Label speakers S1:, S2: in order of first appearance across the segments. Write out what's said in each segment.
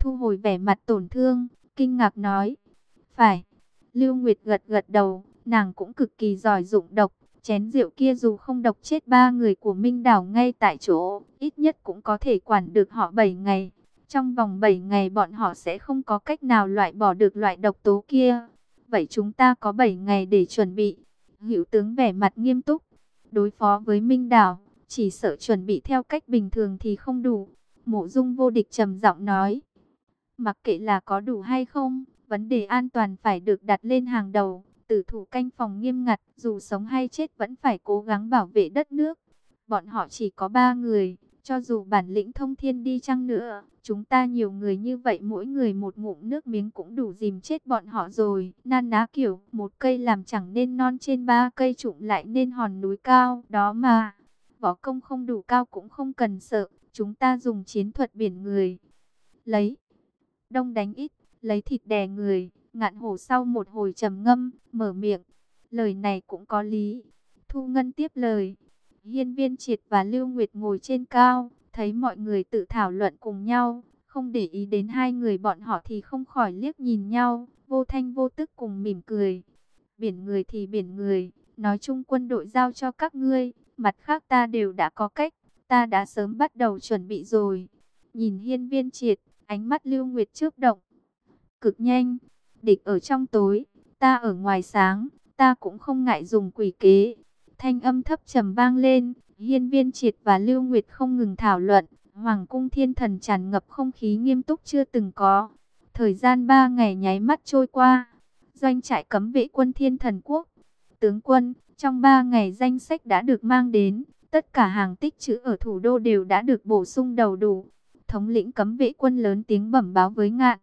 S1: thu hồi vẻ mặt tổn thương, kinh ngạc nói. Phải. Lưu Nguyệt gật gật đầu, nàng cũng cực kỳ giỏi dụng độc. Chén rượu kia dù không độc chết 3 người của Minh Đảo ngay tại chỗ, ít nhất cũng có thể quản được họ 7 ngày. Trong vòng 7 ngày bọn họ sẽ không có cách nào loại bỏ được loại độc tố kia. Vậy chúng ta có 7 ngày để chuẩn bị. Hữu tướng vẻ mặt nghiêm túc. Đối phó với Minh Đảo, chỉ sợ chuẩn bị theo cách bình thường thì không đủ. Mộ Dung Vô Địch trầm giọng nói. Mặc kệ là có đủ hay không, vấn đề an toàn phải được đặt lên hàng đầu. Tử thủ canh phòng nghiêm ngặt, dù sống hay chết vẫn phải cố gắng bảo vệ đất nước. Bọn họ chỉ có 3 người, cho dù bản lĩnh thông thiên đi chăng nữa, chúng ta nhiều người như vậy mỗi người một ngụm nước miếng cũng đủ dìm chết bọn họ rồi. Nan ná kiểu, một cây làm chẳng nên non trên 3 cây trụm lại nên hòn núi cao, đó mà. Võ công không đủ cao cũng không cần sợ, chúng ta dùng chiến thuật biển người. Lấy đông đánh ít, lấy thịt đè người. Ngạn Hổ sau một hồi trầm ngâm, mở miệng. Lời này cũng có lý. Thu Ngân tiếp lời. Hiên Viên Triệt và Lưu Nguyệt ngồi trên cao, thấy mọi người tự thảo luận cùng nhau, không để ý đến hai người bọn họ thì không khỏi liếc nhìn nhau, vô thanh vô tức cùng mỉm cười. Biển người thì biển người, nói chung quân đội giao cho các ngươi, mặt khác ta đều đã có cách, ta đã sớm bắt đầu chuẩn bị rồi. Nhìn Hiên Viên Triệt, ánh mắt Lưu Nguyệt chớp động. Cực nhanh, địch ở trong tối, ta ở ngoài sáng, ta cũng không ngại dùng quỷ kế. Thanh âm thấp trầm vang lên, Hiên Viên Triệt và Lưu Nguyệt không ngừng thảo luận, Hoàng cung Thiên Thần tràn ngập không khí nghiêm túc chưa từng có. Thời gian 3 ngày nháy mắt trôi qua, doanh trại cấm vệ quân Thiên Thần Quốc. Tướng quân, trong 3 ngày danh sách đã được mang đến, tất cả hàng tích trữ ở thủ đô đều đã được bổ sung đầy đủ. Thống lĩnh cấm vệ quân lớn tiếng bẩm báo với Ngạn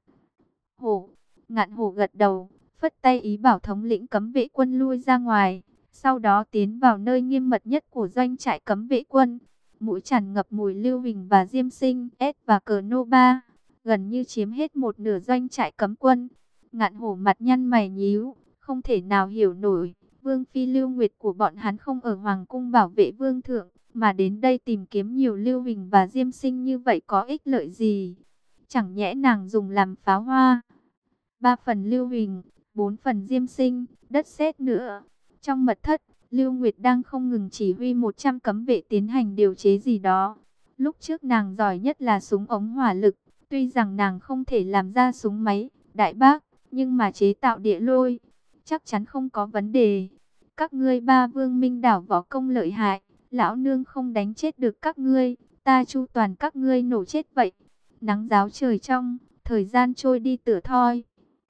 S1: Hổ. Ngạn Hổ gật đầu, phất tay ý bảo thống lĩnh cấm vệ quân lui ra ngoài. Sau đó tiến vào nơi nghiêm mật nhất của doanh trại cấm vệ quân. Mũi tràn ngập mùi Lưu Huỳnh và Diêm Sinh, S và Cờ Nô Ba, gần như chiếm hết một nửa doanh trại cấm quân. Ngạn Hổ mặt nhăn mày nhíu, không thể nào hiểu nổi. Vương phi Lưu Nguyệt của bọn hắn không ở Hoàng cung bảo vệ vương thượng, mà đến đây tìm kiếm nhiều Lưu Huỳnh và Diêm Sinh như vậy có ích lợi gì? Chẳng nhẽ nàng dùng làm pháo hoa? 3 phần Lưu Huỳnh, 4 phần Diêm Sinh, đất sét nữa. Trong mật thất, Lưu Nguyệt đang không ngừng chỉ huy 100 cấm vệ tiến hành điều chế gì đó. Lúc trước nàng giỏi nhất là súng ống hỏa lực, tuy rằng nàng không thể làm ra súng máy, đại bác, nhưng mà chế tạo địa lôi, chắc chắn không có vấn đề. Các ngươi 3 vương Minh Đảo võ công lợi hại, lão nương không đánh chết được các ngươi, ta chu toàn các ngươi nổ chết vậy. Nắng ráo trời trong, thời gian trôi đi tựa thoi.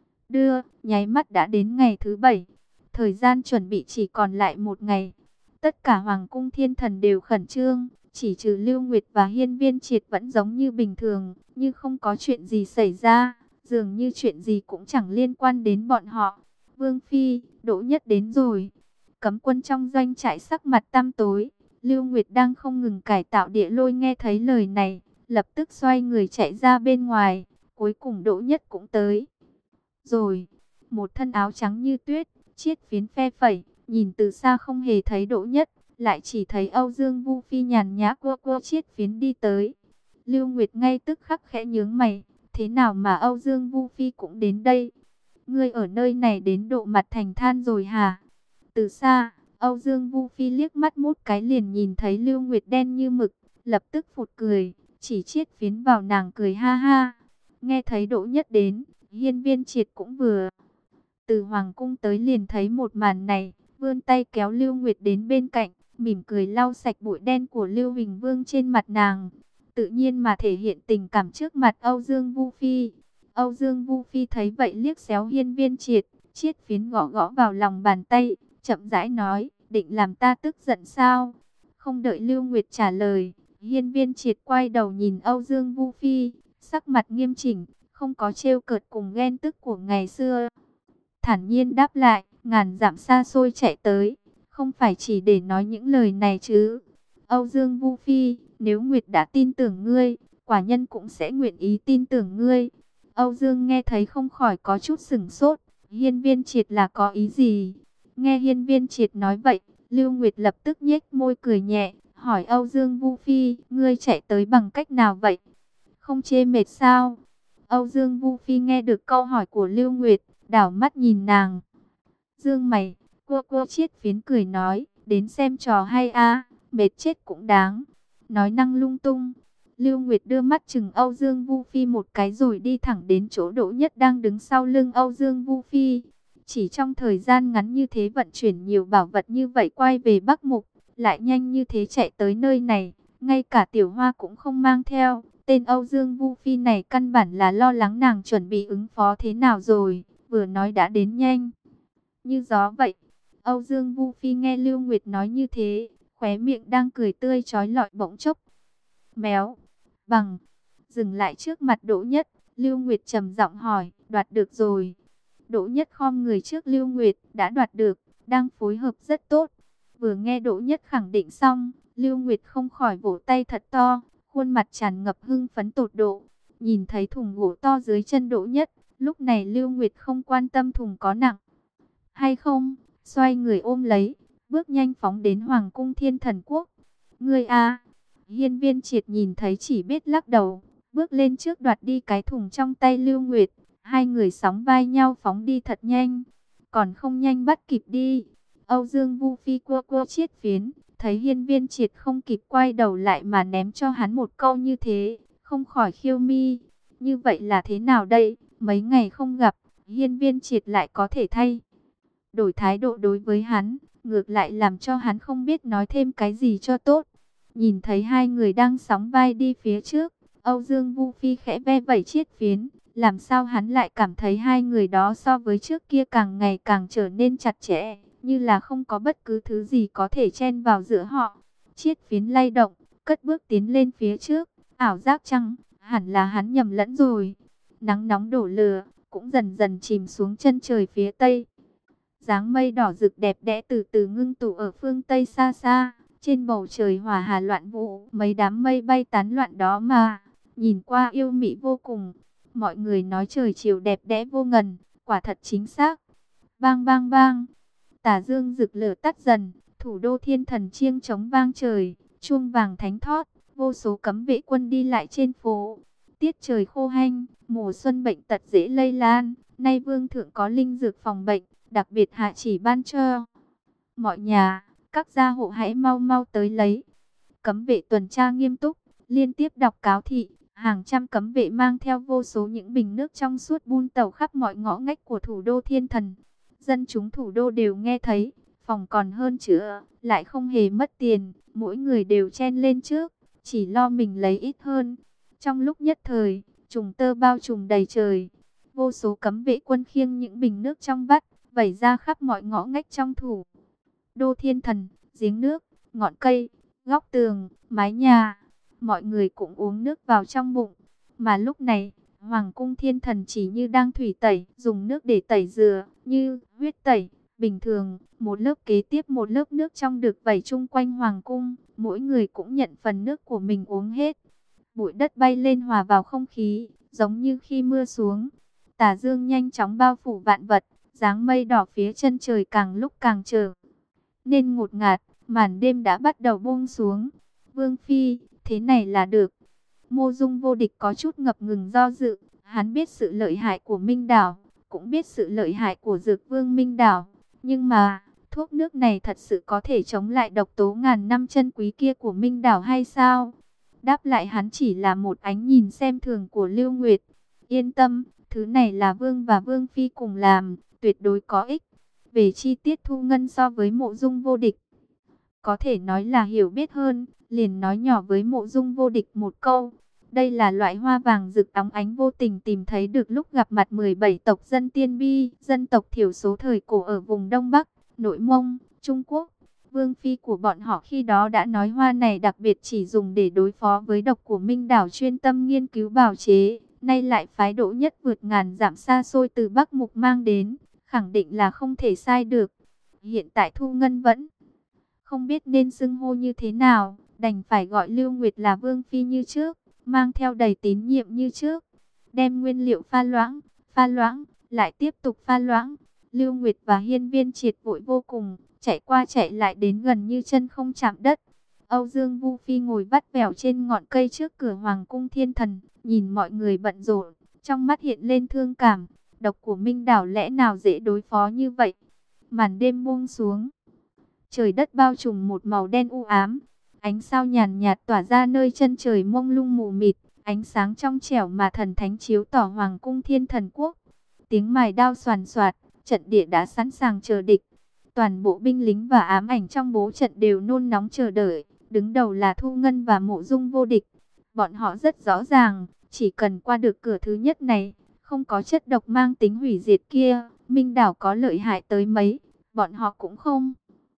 S1: Nháy mắt đã đến ngày thứ 7. Thời gian chuẩn bị chỉ còn lại 1 ngày. Tất cả Hoàng cung Thiên Thần đều khẩn trương, chỉ trừ Lưu Nguyệt và Hiên Viên Triệt vẫn giống như bình thường, như không có chuyện gì xảy ra, dường như chuyện gì cũng chẳng liên quan đến bọn họ. Vương phi, Đỗ Nhất đến rồi. Cấm quân trong doanh trại sắc mặt tăm tối. Lưu Nguyệt đang không ngừng cải tạo địa lôi nghe thấy lời này, lập tức xoay người chạy ra bên ngoài. Cuối cùng Đỗ Nhất cũng tới rồi. Một thân áo trắng như tuyết, chiết phiến phe phẩy, nhìn từ xa không hề thấy Đỗ Nhất, lại chỉ thấy Âu Dương Vu Phi nhàn nhã quơ chiết phiến đi tới. Lưu Nguyệt ngay tức khắc khẽ nhướng mày, thế nào mà Âu Dương Vu Phi cũng đến đây? Ngươi ở nơi này đến độ mặt thành than rồi hả? Từ xa, Âu Dương Vu Phi liếc mắt một cái liền nhìn thấy Lưu Nguyệt đen như mực, lập tức phụt cười, chỉ chiết phiến vào nàng cười ha ha. Nghe thấy Đỗ Nhất đến, Hiên Viên Triệt cũng vừa từ Hoàng cung tới liền thấy một màn này, vươn tay kéo Lưu Nguyệt đến bên cạnh, mỉm cười lau sạch bụi đen của Lưu Huỳnh Vương trên mặt nàng, tự nhiên mà thể hiện tình cảm trước mặt Âu Dương Vu Phi. Âu Dương Vu Phi thấy vậy liếc xéo Hiên Viên Triệt, chiết phiến gõ gõ vào lòng bàn tay, chậm rãi nói, định làm ta tức giận sao? Không đợi Lưu Nguyệt trả lời, Hiên Viên Triệt quay đầu nhìn Âu Dương Vu Phi, sắc mặt nghiêm chỉnh, không có trêu cợt cùng ghen tức của ngày xưa. Thản nhiên đáp lại, ngàn dặm xa xôi chạy tới, không phải chỉ để nói những lời này chứ. Âu Dương Vu Phi, nếu Nguyệt đã tin tưởng ngươi, quả nhân cũng sẽ nguyện ý tin tưởng ngươi. Âu Dương nghe thấy không khỏi có chút sửng sốt, Hiên Viên Triệt là có ý gì? Nghe Hiên Viên Triệt nói vậy, Lưu Nguyệt lập tức nhếch môi cười nhẹ, hỏi Âu Dương Vu Phi, ngươi chạy tới bằng cách nào vậy? Không chê mệt sao? Âu Dương Vu Phi nghe được câu hỏi của Lưu Nguyệt, đảo mắt nhìn nàng. Dương mày, cô Chiết Phiến cười nói, đến xem trò hay a, mệt chết cũng đáng. Nói năng lung tung. Lưu Nguyệt đưa mắt chừng Âu Dương Vu Phi một cái rồi đi thẳng đến chỗ Đỗ Nhất đang đứng sau lưng Âu Dương Vu Phi. Chỉ trong thời gian ngắn như thế vận chuyển nhiều bảo vật như vậy quay về Bắc Mục, lại nhanh như thế chạy tới nơi này, ngay cả Tiểu Hoa cũng không mang theo. Tên Âu Dương Vu Phi này căn bản là lo lắng nàng chuẩn bị ứng phó thế nào rồi, vừa nói đã đến nhanh như gió vậy. Âu Dương Vu Phi nghe Lưu Nguyệt nói như thế, khóe miệng đang cười tươi chói lọi bỗng chốc méo bằng, dừng lại trước mặt Đỗ Nhất. Lưu Nguyệt trầm giọng hỏi, đoạt được rồi? Đỗ Nhất khom người trước Lưu Nguyệt, đã đoạt được, đang phối hợp rất tốt. Vừa nghe Đỗ Nhất khẳng định xong, Lưu Nguyệt không khỏi vỗ tay thật to, khuôn mặt tràn ngập hưng phấn tột độ. Nhìn thấy thùng gỗ to dưới chân Đỗ Nhất, lúc này Lưu Nguyệt không quan tâm thùng có nặng hay không, xoay người ôm lấy, bước nhanh phóng đến Hoàng cung Thiên Thần Quốc. Ngươi a, Hiên Viên Triệt nhìn thấy chỉ biết lắc đầu, bước lên trước đoạt đi cái thùng trong tay Lưu Nguyệt. Hai người sóng vai nhau phóng đi thật nhanh, còn không nhanh bắt kịp đi. Âu Dương Vu Phi cua Chiết Phiến, thấy Hiên Viên Triệt không kịp quay đầu lại mà ném cho hắn một câu như thế, không khỏi khiêu mi. Như vậy là thế nào đây? Mấy ngày không gặp, Hiên Viên Triệt lại có thể thay đổi thái độ đối với hắn, ngược lại làm cho hắn không biết nói thêm cái gì cho tốt. Nhìn thấy hai người đang sóng vai đi phía trước, Âu Dương Vu Phi khẽ ve vẩy Chiết Phiến, làm sao hắn lại cảm thấy hai người đó so với trước kia càng ngày càng trở nên chặt chẽ, như là không có bất cứ thứ gì có thể chen vào giữa họ. Chiết Phiến lay động, cất bước tiến lên phía trước, ảo giác chăng, hẳn là hắn nhầm lẫn rồi. Nắng nóng đổ lửa, cũng dần dần chìm xuống chân trời phía tây. Dáng mây đỏ rực đẹp đẽ từ từ ngưng tụ ở phương Tây xa xa, trên bầu trời hỏa hà loạn vũ, mấy đám mây bay tán loạn đó mà, nhìn qua yêu mị vô cùng. Mọi người nói trời chiều đẹp đẽ vô ngần, quả thật chính xác. Bang bang bang, tà dương rực lửa tắt dần, thủ đô Thiên Thần chiêng trống vang trời, chuông vàng thánh thót, vô số cấm vệ quân đi lại trên phố. Tiết trời khô hanh, mùa xuân bệnh tật dễ lây lan, nay vương thượng có linh dược phòng bệnh, đặc biệt hạ chỉ ban cho mọi nhà, các gia hộ hãy mau mau tới lấy. Cấm vệ tuần tra nghiêm túc, liên tiếp đọc cáo thị, hàng trăm cấm vệ mang theo vô số những bình nước trong suốt bun tẩu khắp mọi ngõ ngách của thủ đô Thiên Thần. Dân chúng thủ đô đều nghe thấy, phòng còn hơn chữa, lại không hề mất tiền, mỗi người đều chen lên trước, chỉ lo mình lấy ít hơn. Trong lúc nhất thời, trùng tơ bao trùm đầy trời, vô số cấm vệ quân khiêng những bình nước trong vắt, vẩy ra khắp mọi ngõ ngách trong thủ đô Thiên Thần, giếng nước, ngọn cây, góc tường, mái nhà, mọi người cũng uống nước vào trong bụng. Mà lúc này, Hoàng cung Thiên Thần chỉ như đang thủy tẩy, dùng nước để tẩy rửa, như huyết tẩy. Bình thường, một lớp kế tiếp một lớp nước trong được vẩy chung quanh Hoàng cung, mỗi người cũng nhận phần nước của mình uống hết. Bụi đất bay lên hòa vào không khí, giống như khi mưa xuống. Tà dương nhanh chóng bao phủ vạn vật, dáng mây đỏ phía chân trời càng lúc càng trở nên ngột ngạt, màn đêm đã bắt đầu buông xuống. Vương Phi, thế này là được. Mộ Dung Vô Địch có chút ngập ngừng do dự, hắn biết sự lợi hại của Minh Đảo, cũng biết sự lợi hại của Dược Vương Minh Đảo, nhưng mà thuốc nước này thật sự có thể chống lại độc tố ngàn năm chân quý kia của Minh Đảo hay sao? Đáp lại hắn chỉ là một ánh nhìn xem thường của Lưu Nguyệt. Yên tâm, thứ này là Vương và Vương Phi cùng làm, tuyệt đối có ích. Về chi tiết Thu Ngân so với Mộ Dung Vô Địch, có thể nói là hiểu biết hơn, liền nói nhỏ với Mộ Dung Vô Địch một câu. Đây là loại hoa vàng rực óng ánh vô tình tìm thấy được lúc gặp mặt 17 tộc dân Tiên Bi, dân tộc thiểu số thời cổ ở vùng Đông Bắc, Nội Mông, Trung Quốc. Vương Phi của bọn họ khi đó đã nói hoa này đặc biệt chỉ dùng để đối phó với độc của Minh Đảo chuyên tâm nghiên cứu bào chế. Nay lại phái Đỗ Nhất vượt ngàn dặm xa xôi từ Bắc Mục mang đến, khẳng định là không thể sai được. Hiện tại Thu Ngân vẫn không biết nên xưng hô như thế nào, đành phải gọi Lưu Nguyệt là Vương Phi như trước, mang theo đầy tín nhiệm như trước. Đem nguyên liệu pha loãng, lại tiếp tục pha loãng. Lưu Nguyệt và Hiên Viên Triệt vội vô cùng, chạy qua chạy lại đến gần như chân không chạm đất. Âu Dương Vu Phi ngồi vắt vẻo trên ngọn cây trước cửa Hoàng cung Thiên Thần, nhìn mọi người bận rộn, trong mắt hiện lên thương cảm. Độc của Minh Đảo lẽ nào dễ đối phó như vậy? Màn đêm buông xuống, trời đất bao trùm một màu đen u ám. Ánh sao nhàn nhạt tỏa ra nơi chân trời mông lung mù mịt, ánh sáng trong trẻo mà thần thánh chiếu tỏ hoàng cung Thiên Thần Quốc. Tiếng mài đao xoàn xoạt, trận địa đã sẵn sàng chờ địch. Toàn bộ binh lính và ám ảnh trong bố trận đều nôn nóng chờ đợi. Đứng đầu là Thu Ngân và Mộ Dung vô địch. Bọn họ rất rõ ràng, chỉ cần qua được cửa thứ nhất này, không có chất độc mang tính hủy diệt kia, Minh Đảo có lợi hại tới mấy, bọn họ cũng không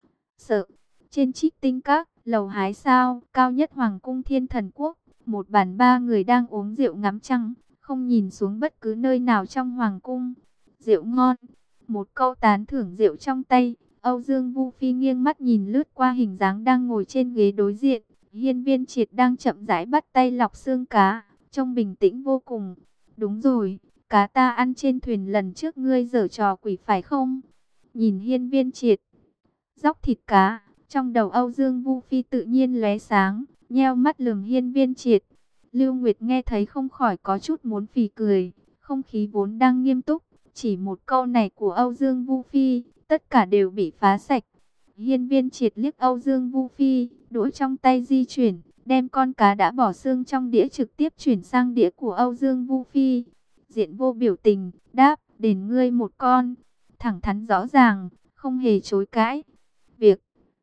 S1: sợ. Trên Trích Tinh Các, lầu hái sao, cao nhất Hoàng cung Thiên Thần Quốc, một bàn ba người đang uống rượu ngắm trăng, không nhìn xuống bất cứ nơi nào trong Hoàng cung. Rượu ngon, một câu tán thưởng rượu trong tay. Âu Dương Vu Phi nghiêng mắt nhìn lướt qua hình dáng đang ngồi trên ghế đối diện. Hiên Viên Triệt đang chậm rãi bắt tay lọc xương cá, trông bình tĩnh vô cùng. Đúng rồi, cá ta ăn trên thuyền lần trước ngươi giở trò quỷ phải không? Nhìn Hiên Viên Triệt dóc thịt cá, trong đầu Âu Dương Vu Phi tự nhiên lóe sáng, nheo mắt lườm Hiên Viên Triệt. Lưu Nguyệt nghe thấy không khỏi có chút muốn phì cười, không khí vốn đang nghiêm túc, chỉ một câu này của Âu Dương Vu Phi, tất cả đều bị phá sạch. Hiên Viên Triệt liếc Âu Dương Vu Phi, đũa trong tay di chuyển, đem con cá đã bỏ xương trong đĩa trực tiếp chuyển sang đĩa của Âu Dương Vu Phi. Diện Vô biểu tình, đáp, đền ngươi một con. Thẳng thắn rõ ràng, không hề chối cãi. Việc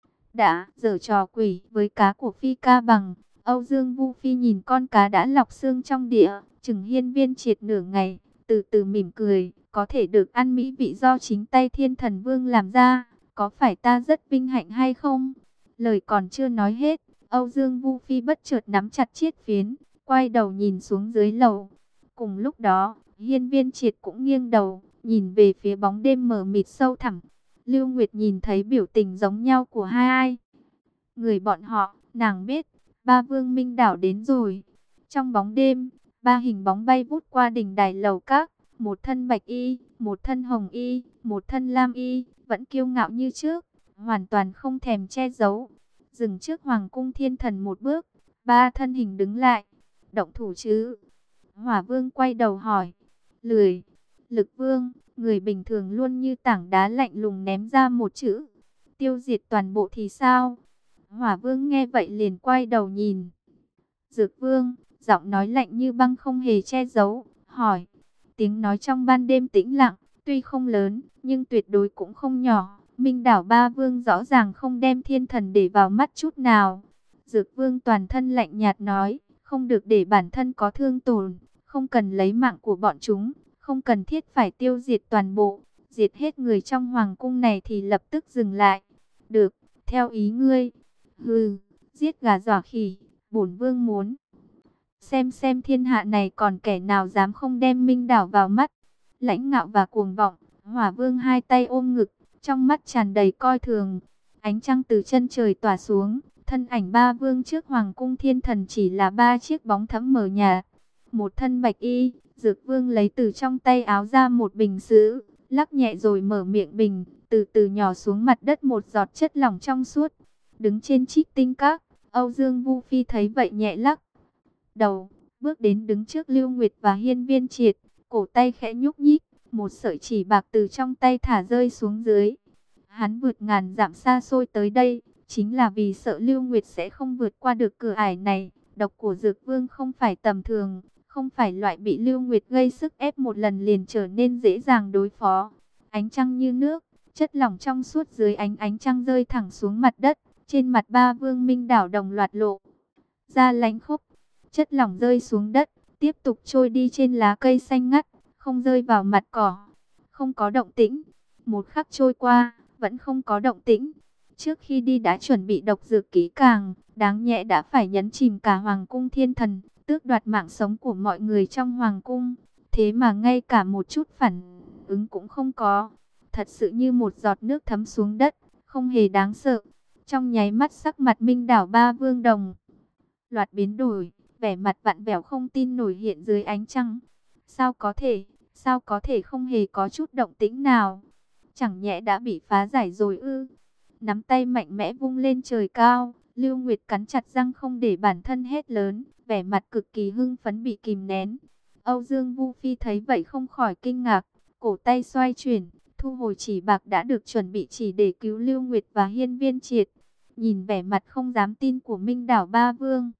S1: đã giở trò quỷ với cá của Phi Ca Bằng. Âu Dương Vu Phi nhìn con cá đã lọc xương trong đĩa, chừng Hiên Viên Triệt nửa ngày, từ từ mỉm cười, có thể được ăn mỹ vị do chính tay Thiên Thần Vương làm ra, có phải ta rất vinh hạnh hay không? Lời còn chưa nói hết, Âu Dương Vu Phi bất chợt nắm chặt chiếc phiến, quay đầu nhìn xuống dưới lầu. Cùng lúc đó, Hiên Viên Triệt cũng nghiêng đầu, nhìn về phía bóng đêm mờ mịt sâu thẳm. Lưu Nguyệt nhìn thấy biểu tình giống nhau của hai người bọn họ, nàng biết, ba vương Minh Đảo đến rồi. Trong bóng đêm, ba hình bóng bay vút qua đỉnh đài lầu các, một thân bạch y, một thân hồng y, một thân lam y, vẫn kiêu ngạo như trước, hoàn toàn không thèm che giấu. Dừng trước Hoàng cung Thiên Thần một bước, ba thân hình đứng lại. Động thủ chứ? Hỏa Vương quay đầu hỏi. Lười. Lực Vương, người bình thường luôn như tảng đá lạnh lùng ném ra một chữ. Tiêu diệt toàn bộ thì sao? Hỏa Vương nghe vậy liền quay đầu nhìn Dược Vương, giọng nói lạnh như băng không hề che giấu, hỏi. Tiếng nói trong ban đêm tĩnh lặng, tuy không lớn, nhưng tuyệt đối cũng không nhỏ. Minh Đảo ba vương rõ ràng không đem Thiên Thần để vào mắt chút nào. Dược Vương toàn thân lạnh nhạt nói, không được để bản thân có thương tổn, không cần lấy mạng của bọn chúng, không cần thiết phải tiêu diệt toàn bộ, diệt hết người trong hoàng cung này thì lập tức dừng lại. Được, theo ý ngươi. Hừ, giết gà dọa khỉ, bổn vương muốn xem thiên hạ này còn kẻ nào dám không đem Minh Đảo vào mắt. Lãnh ngạo và cuồng vọng, Hỏa Vương hai tay ôm ngực, trong mắt tràn đầy coi thường. Ánh trăng từ chân trời tỏa xuống, thân ảnh ba vương trước Hoàng cung Thiên Thần chỉ là ba chiếc bóng thẫm mờ nhạt. Một thân bạch y, Dược Vương lấy từ trong tay áo ra một bình sứ, lắc nhẹ rồi mở miệng bình, từ từ nhỏ xuống mặt đất một giọt chất lỏng trong suốt. Đứng trên Trích Tinh Các, Âu Dương Vu Phi thấy vậy nhẹ lắc đầu, bước đến đứng trước Lưu Nguyệt và Hiên Viên Triệt, cổ tay khẽ nhúc nhích, một sợi chỉ bạc từ trong tay thả rơi xuống dưới. Hắn vượt ngàn dặm xa xôi tới đây, chính là vì sợ Lưu Nguyệt sẽ không vượt qua được cửa ải này. Độc của Dược Vương không phải tầm thường, không phải loại bị Lưu Nguyệt gây sức ép một lần liền trở nên dễ dàng đối phó. Ánh trăng như nước, chất lỏng trong suốt dưới ánh trăng rơi thẳng xuống mặt đất, trên mặt ba vương Minh Đảo đồng loạt lộ ra lánh khốc. Chất lỏng rơi xuống đất, tiếp tục trôi đi trên lá cây xanh ngắt, không rơi vào mặt cỏ. Không có động tĩnh. Một khắc trôi qua, vẫn không có động tĩnh. Trước khi đi đã chuẩn bị độc dược kỹ càng, đáng nhẽ đã phải nhấn chìm cả Hoàng cung Thiên Thần, tước đoạt mạng sống của mọi người trong Hoàng cung. Thế mà ngay cả một chút phản ứng cũng không có. Thật sự như một giọt nước thấm xuống đất, không hề đáng sợ. Trong nháy mắt sắc mặt Minh Đảo ba vương đồng loạt biến đổi, vẻ mặt vặn vẹo không tin nổi hiện dưới ánh trăng. Sao có thể không hề có chút động tĩnh nào? Chẳng nhẽ đã bị phá giải rồi ư? Nắm tay mạnh mẽ vung lên trời cao, Lưu Nguyệt cắn chặt răng không để bản thân hét lớn, vẻ mặt cực kỳ hưng phấn bị kìm nén. Âu Dương Vu Phi thấy vậy không khỏi kinh ngạc, cổ tay xoay chuyển, thu hồi chỉ bạc đã được chuẩn bị chỉ để cứu Lưu Nguyệt và Hiên Viên Triệt. Nhìn vẻ mặt không dám tin của Minh Đảo Ba Vương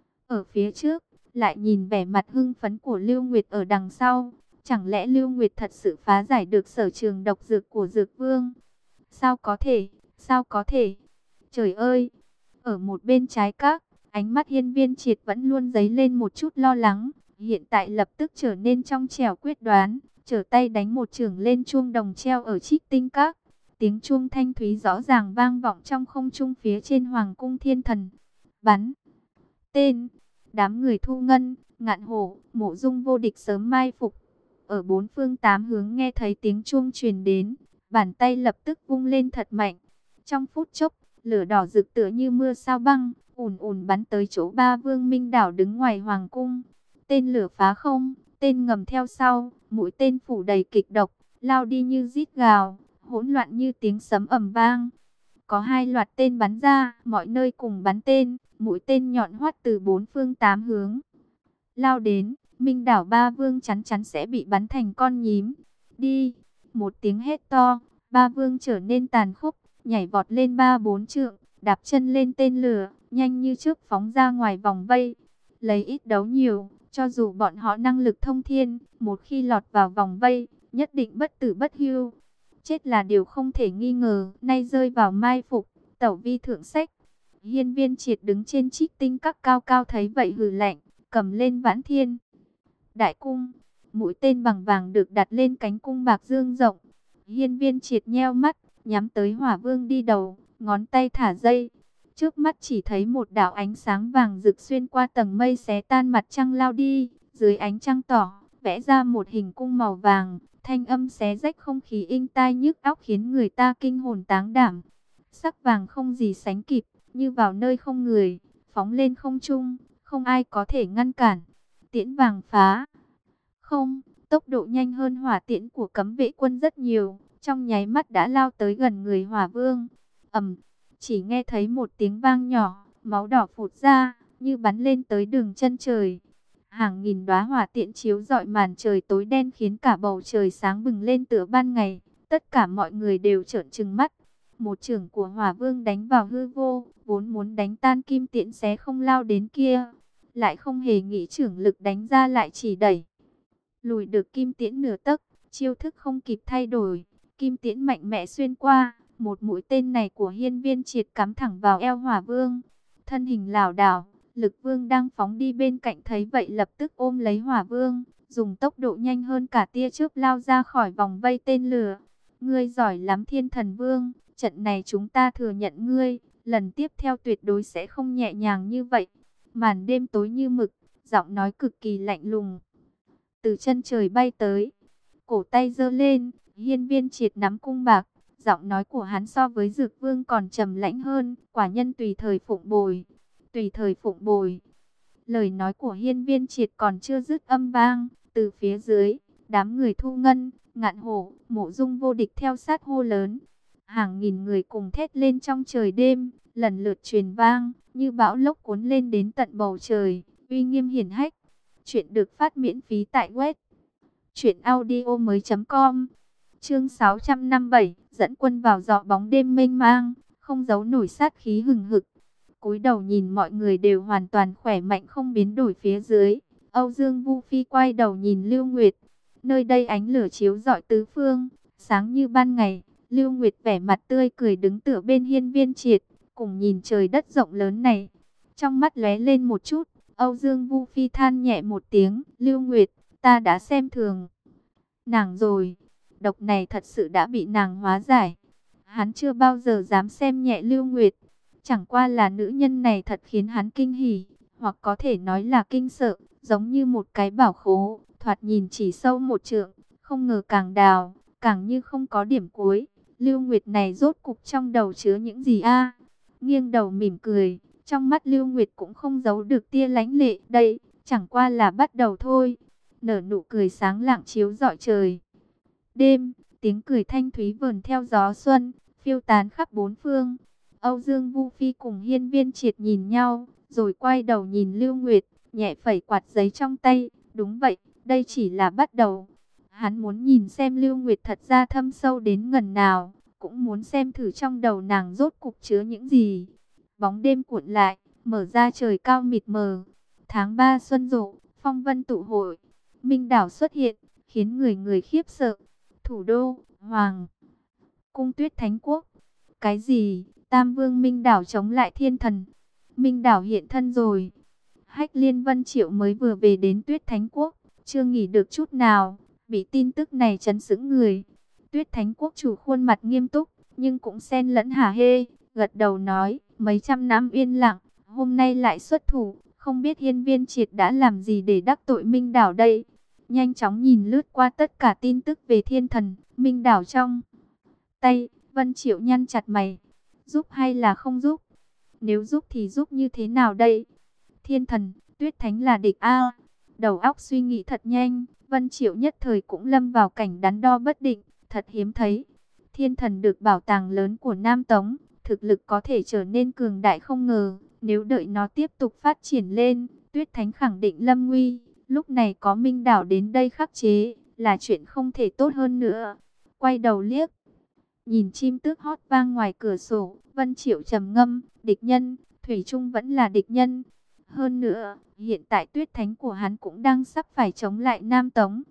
S1: ở phía trước, lại nhìn vẻ mặt hưng phấn của Lưu Nguyệt ở đằng sau. Chẳng lẽ Lưu Nguyệt thật sự phá giải được sở trường độc dược của Dược Vương? Sao có thể? Sao có thể? Trời ơi! Ở một bên trái các, ánh mắt Hiên Viên Triệt vẫn luôn dấy lên một chút lo lắng. Hiện tại lập tức trở nên trong trẻo quyết đoán, trở tay đánh một chưởng lên chuông đồng treo ở Trích Tinh Các. Tiếng chuông thanh thúy rõ ràng vang vọng trong không trung phía trên Hoàng cung Thiên Thần. Bắn! Tên! Đám người Thu Ngân, Ngạn Hổ, Mộ Dung Vô Địch sớm mai phục. Ở bốn phương tám hướng nghe thấy tiếng chuông truyền đến, bàn tay lập tức vung lên thật mạnh. Trong phút chốc, lửa đỏ rực tựa như mưa sao băng, ùn ùn bắn tới chỗ Ba Vương Minh Đảo đứng ngoài hoàng cung. Tên lửa phá không, tên ngầm theo sau, mũi tên phủ đầy kịch độc, lao đi như rít gào, hỗn loạn như tiếng sấm ầm vang. Có hai loạt tên bắn ra, mọi nơi cùng bắn tên, mũi tên nhọn hoắt từ bốn phương tám hướng lao đến. Minh Đảo Ba Vương chắn chắn sẽ bị bắn thành con nhím. Đi! Một tiếng hét to, Ba Vương trở nên tàn khốc, nhảy vọt lên 3-4 trượng, đạp chân lên tên lửa, nhanh như chớp phóng ra ngoài vòng vây. Lấy ít đấu nhiều, cho dù bọn họ năng lực thông thiên, một khi lọt vào vòng vây, nhất định bất tử bất hưu. Chết là điều không thể nghi ngờ, nay rơi vào mai phục, tẩu vi thượng sách. Hiên Viên Triệt đứng trên Trích Tinh Các cao cao thấy vậy hừ lạnh, cầm lên Vãn Thiên Đại Cung, mũi tên bằng vàng được đặt lên cánh cung bạc dương rộng. Hiên Viên Triệt nheo mắt, nhắm tới Hỏa Vương đi đầu, ngón tay thả dây. Trước mắt chỉ thấy một đạo ánh sáng vàng rực xuyên qua tầng mây xé tan mặt trăng lao đi. Dưới ánh trăng tỏ, vẽ ra một hình cung màu vàng, thanh âm xé rách không khí inh tai nhức óc khiến người ta kinh hồn táng đảm. Sắc vàng không gì sánh kịp, như vào nơi không người, phóng lên không trung, không ai có thể ngăn cản. Tiễn vàng phá không, tốc độ nhanh hơn hỏa tiễn của cấm vệ quân rất nhiều, trong nháy mắt đã lao tới gần người Hỏa Vương. Chỉ nghe thấy một tiếng vang nhỏ, máu đỏ phụt ra, như bắn lên tới đường chân trời. Hàng nghìn đóa hỏa tiễn chiếu rọi màn trời tối đen khiến cả bầu trời sáng bừng lên tựa ban ngày. Tất cả mọi người đều trợn trừng mắt. Một chưởng của Hỏa Vương đánh vào hư vô, vốn muốn đánh tan kim tiễn xé không lao đến kia, lại không hề nghĩ chưởng lực đánh ra lại chỉ đẩy lùi được kim tiễn nửa tấc. Chiêu thức không kịp thay đổi, kim tiễn mạnh mẽ xuyên qua. Một mũi tên này của Hiên Viên Triệt cắm thẳng vào eo Hỏa Vương. Thân hình lảo đảo, Lực Vương đang phóng đi bên cạnh thấy vậy lập tức ôm lấy Hỏa Vương, dùng tốc độ nhanh hơn cả tia chớp lao ra khỏi vòng vây tên lửa. Ngươi giỏi lắm Thiên Thần Vương, trận này chúng ta thừa nhận ngươi, lần tiếp theo tuyệt đối sẽ không nhẹ nhàng như vậy. Màn đêm tối như mực, giọng nói cực kỳ lạnh lùng từ chân trời bay tới. Cổ tay giơ lên, Hiên Viên Triệt nắm cung bạc, giọng nói của hắn so với Dược Vương còn trầm lãnh hơn, quả nhân tùy thời phụng bồi, tùy thời phụng bồi. Lời nói của Hiên Viên Triệt còn chưa dứt âm vang, từ phía dưới, đám người Thu Ngân, Ngạn Hổ, Mộ Dung Vô Địch theo sát hô lớn. Hàng nghìn người cùng thét lên trong trời đêm, lần lượt truyền vang, như bão lốc cuốn lên đến tận bầu trời, uy nghiêm hiển hách. Chuyện được phát miễn phí tại web truyệnaudiomoi.com. Chương 657, dẫn quân vào gió bóng đêm mênh mang, không giấu nổi sát khí hừng hực. Cúi đầu nhìn mọi người đều hoàn toàn khỏe mạnh không biến đổi phía dưới. Âu Dương Vu Phi quay đầu nhìn Lưu Nguyệt. Nơi đây ánh lửa chiếu rọi tứ phương, sáng như ban ngày. Lưu Nguyệt vẻ mặt tươi cười đứng tựa bên Hiên Viên Triệt, cùng nhìn trời đất rộng lớn này. Trong mắt lóe lên một chút, Âu Dương Vu Phi than nhẹ một tiếng, Lưu Nguyệt, ta đã xem thường nàng rồi. Độc này thật sự đã bị nàng hóa giải. Hắn chưa bao giờ dám xem nhẹ Lưu Nguyệt. Chẳng qua là nữ nhân này thật khiến hắn kinh hỉ, hoặc có thể nói là kinh sợ, giống như một cái bảo khố, thoạt nhìn chỉ sâu 1 trượng, không ngờ càng đào, càng như không có điểm cuối. Lưu Nguyệt này rốt cục trong đầu chứa những gì a? Nghiêng đầu mỉm cười, trong mắt Lưu Nguyệt cũng không giấu được tia lãnh lệ, đây chẳng qua là bắt đầu thôi. Nở nụ cười sáng lạng chiếu rọi trời đêm, tiếng cười thanh thúy vờn theo gió xuân, phiêu tán khắp bốn phương. Âu Dương Vu Phi cùng Hiên Viên Triệt nhìn nhau, rồi quay đầu nhìn Lưu Nguyệt, nhẹ phẩy quạt giấy trong tay. Đúng vậy, đây chỉ là bắt đầu. Hắn muốn nhìn xem Lưu Nguyệt thật ra thâm sâu đến ngần nào, cũng muốn xem thử trong đầu nàng rốt cục chứa những gì. Bóng đêm cuộn lại, mở ra trời cao mịt mờ. Tháng 3 xuân rộ, phong vân tụ hội, Minh đảo xuất hiện, khiến người người khiếp sợ. Thủ đô, Hoàng cung Tuyết Thánh Quốc. Cái gì? Tam Vương Minh đảo chống lại thiên thần. Minh đảo hiện thân rồi. Hách Liên Vân Triệu mới vừa về đến Tuyết Thánh Quốc, chưa nghỉ được chút nào, bị tin tức này chấn sững người. Tuyết Thánh Quốc chủ khuôn mặt nghiêm túc, nhưng cũng xen lẫn hả hê, gật đầu nói, mấy trăm năm yên lặng, hôm nay lại xuất thủ, không biết Hiên Viên Triệt đã làm gì để đắc tội Minh đảo đây. Nhanh chóng nhìn lướt qua tất cả tin tức về thiên thần, Minh đảo trong tay, Vân Triệu nhăn chặt mày, giúp hay là không giúp? Nếu giúp thì giúp như thế nào đây? Thiên thần, Tuyết Thánh là địch a. Đầu óc suy nghĩ thật nhanh, Vân Triệu nhất thời cũng lâm vào cảnh đắn đo bất định, thật hiếm thấy. Thiên thần được bảo tàng lớn của Nam Tống, thực lực có thể trở nên cường đại không ngờ, nếu đợi nó tiếp tục phát triển lên, Tuyết Thánh khẳng định lâm nguy. Lúc này có Minh đảo đến đây khắc chế, là chuyện không thể tốt hơn nữa. Quay đầu liếc, nhìn chim tước hót vang ngoài cửa sổ, Vân Triệu trầm ngâm, địch nhân, thủy chung vẫn là địch nhân. Hơn nữa, hiện tại Tuyết Thánh của hắn cũng đang sắp phải chống lại Nam Tống.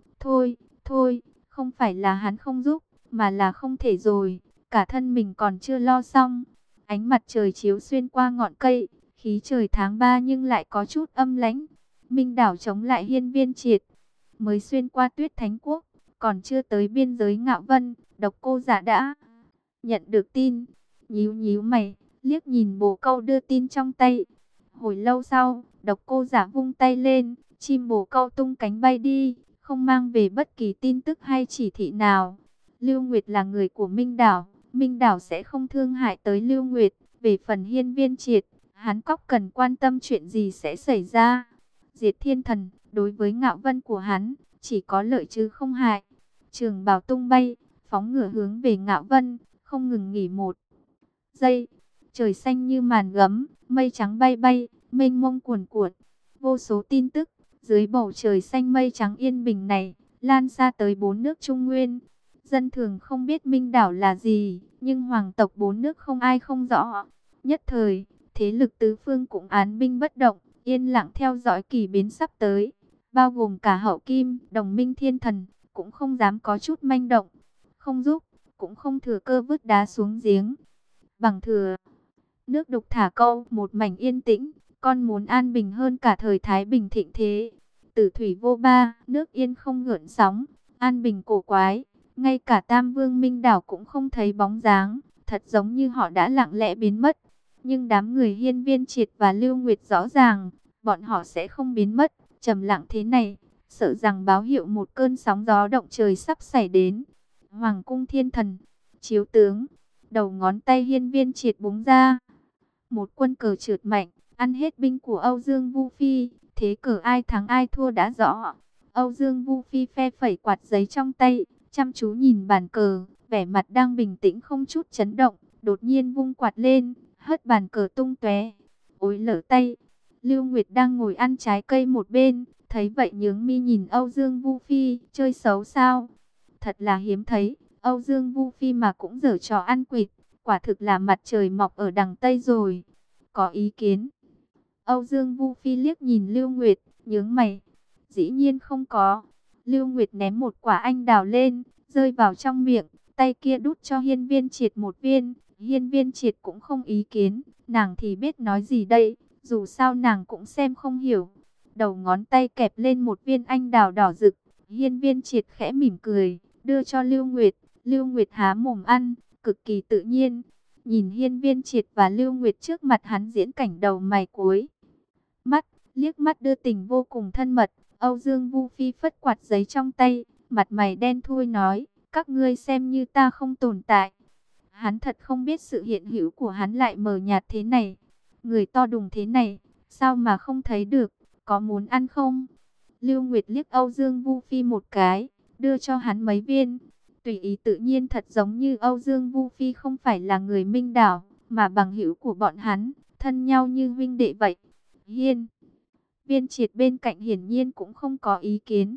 S1: Thôi, không phải là hắn không giúp, mà là không thể rồi. Cả thân mình còn chưa lo xong. Ánh mặt trời chiếu xuyên qua ngọn cây, khí trời tháng 3 nhưng lại có chút âm lãnh. Minh đảo chống lại Hiên Viên Triệt, mới xuyên qua Tuyết Thánh Quốc, còn chưa tới biên giới Ngạo Vân, Độc Cô Giả đã nhận được tin. Nhíu nhíu mày, liếc nhìn bồ câu đưa tin trong tay. Hồi lâu sau, Độc Cô Giả vung tay lên, chim bồ câu tung cánh bay đi, không mang về bất kỳ tin tức hay chỉ thị nào. Lưu Nguyệt là người của Minh đảo sẽ không thương hại tới Lưu Nguyệt. Về phần Hiên Viên Triệt, hắn cóc cần quan tâm chuyện gì sẽ xảy ra. Diệt thiên thần, đối với Ngạo Vân của hắn, chỉ có lợi chứ không hại. Trường bào tung bay, phóng ngựa hướng về Ngạo Vân, không ngừng nghỉ một giây. Trời xanh như màn gấm, mây trắng bay bay, mênh mông cuồn cuộn. Vô số tin tức, dưới bầu trời xanh mây trắng yên bình này, lan xa tới 4 nước Trung Nguyên. Dân thường không biết Minh đảo là gì, nhưng hoàng tộc 4 nước không ai không rõ. Nhất thời, thế lực tứ phương cũng án binh bất động, yên lặng theo dõi kỳ biến sắp tới. Bao gồm cả Hậu Kim, đồng minh thiên thần, cũng không dám có chút manh động. Không giúp, cũng không thừa cơ vứt đá xuống giếng. Bằng thừa nước đục thả câu, một mảnh yên tĩnh, con muốn an bình hơn cả thời Thái Bình thịnh thế. Tử thủy vô ba, nước yên không gợn sóng, an bình cổ quái, ngay cả Tam Vương Minh đảo cũng không thấy bóng dáng, thật giống như họ đã lặng lẽ biến mất. Nhưng đám người Hiên Viên Triệt và Lưu Nguyệt rõ ràng, bọn họ sẽ không biến mất, trầm lặng thế này, sợ rằng báo hiệu một cơn sóng gió động trời sắp xảy đến. Hoàng cung thiên thần, chiếu tướng, đầu ngón tay Hiên Viên Triệt búng ra. Một quân cờ trượt mạnh, ăn hết binh của Âu Dương Vu Phi, thế cờ ai thắng ai thua đã rõ. Âu Dương Vu Phi phe phẩy quạt giấy trong tay, chăm chú nhìn bàn cờ, vẻ mặt đang bình tĩnh không chút chấn động, đột nhiên vung quạt lên, hất bàn cờ tung tóe. Ối lở tay. Lưu Nguyệt đang ngồi ăn trái cây một bên, thấy vậy nhướng mi nhìn Âu Dương Vu Phi, chơi xấu sao? Thật là hiếm thấy, Âu Dương Vu Phi mà cũng giở trò ăn quỵt, quả thực là mặt trời mọc ở đằng Tây rồi. Có ý kiến? Âu Dương Vu Phi liếc nhìn Lưu Nguyệt, nhướng mày. Dĩ nhiên không có. Lưu Nguyệt ném một quả anh đào lên, rơi vào trong miệng, tay kia đút cho Hiên Viên Triệt một viên. Hiên Viên Triệt cũng không ý kiến, nàng thì biết nói gì đây, dù sao nàng cũng xem không hiểu. Đầu ngón tay kẹp lên một viên anh đào đỏ rực, Hiên Viên Triệt khẽ mỉm cười, đưa cho Lưu Nguyệt. Lưu Nguyệt há mồm ăn, cực kỳ tự nhiên. Nhìn Hiên Viên Triệt và Lưu Nguyệt trước mặt hắn diễn cảnh đầu mày cuối mắt, liếc mắt đưa tình vô cùng thân mật. Âu Dương Vu Phi phất quạt giấy trong tay, mặt mày đen thui nói, các ngươi xem như ta không tồn tại. Hắn thật không biết sự hiện hữu của hắn lại mờ nhạt thế này. Người to đùng thế này, sao mà không thấy được, có muốn ăn không? Lưu Nguyệt liếc Âu Dương Vu Phi một cái, đưa cho hắn mấy viên. Tùy ý tự nhiên thật giống như Âu Dương Vu Phi không phải là người Minh đảo, mà bằng hữu của bọn hắn, thân nhau như huynh đệ vậy. Hiên Viên Triệt bên cạnh hiển nhiên cũng không có ý kiến.